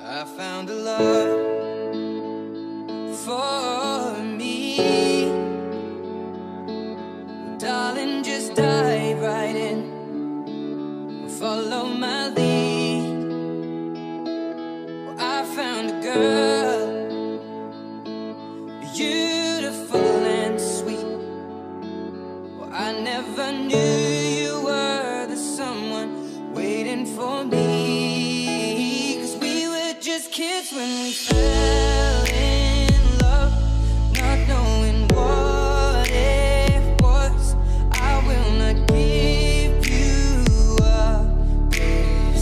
I found a love for me. Darling, just dive right in, follow my lead. Well, I found a girl, beautiful and sweet. Well, I never knew you were the someone waiting for me. 'Cause we were just kids when we fell in love, not knowing what it was. I will not give you up this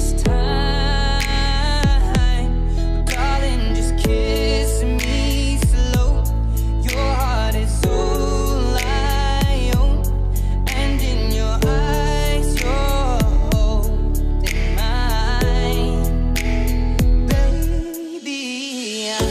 time. Darling, just kiss me slow. Your heart is all I own, and in your eyes you're holding mine. Baby, I'm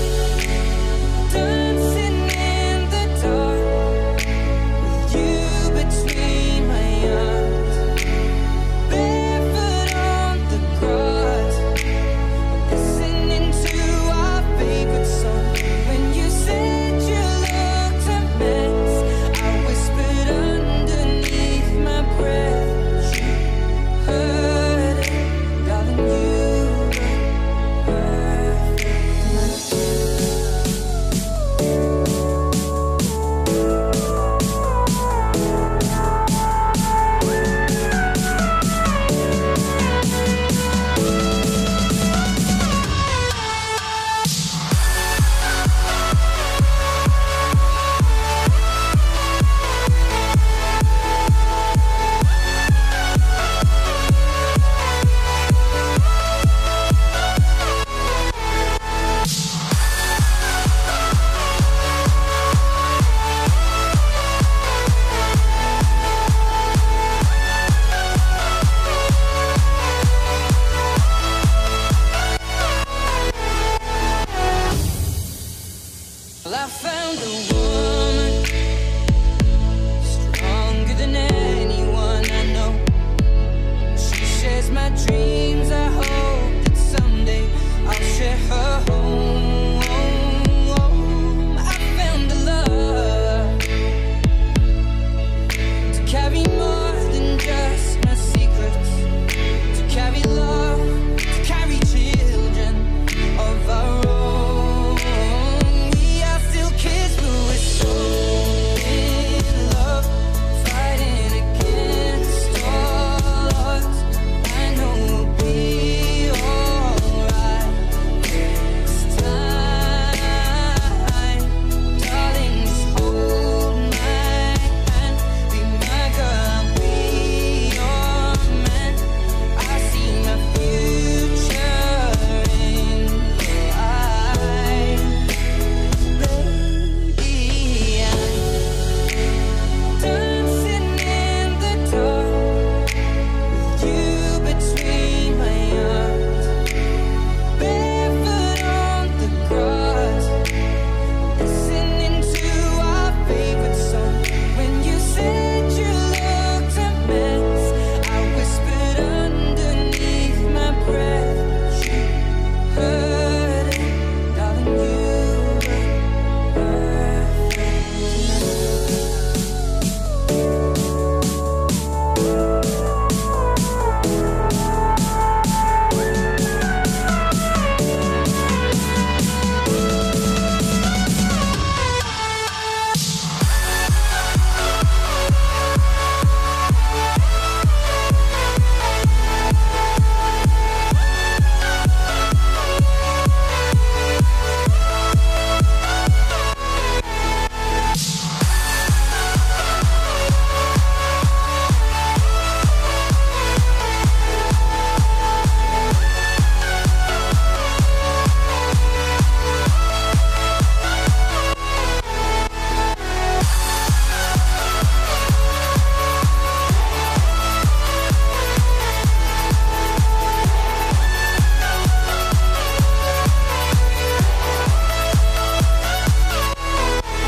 dancing in the dark with you between my arms, barefoot on the grass, listening to our favorite song. When you said you looked a mess, I whispered underneath my breath. You heard it, darling, you were Well, I found a woman stronger than anyone I know. She shares my dreams. I hope that someday I'll share her home.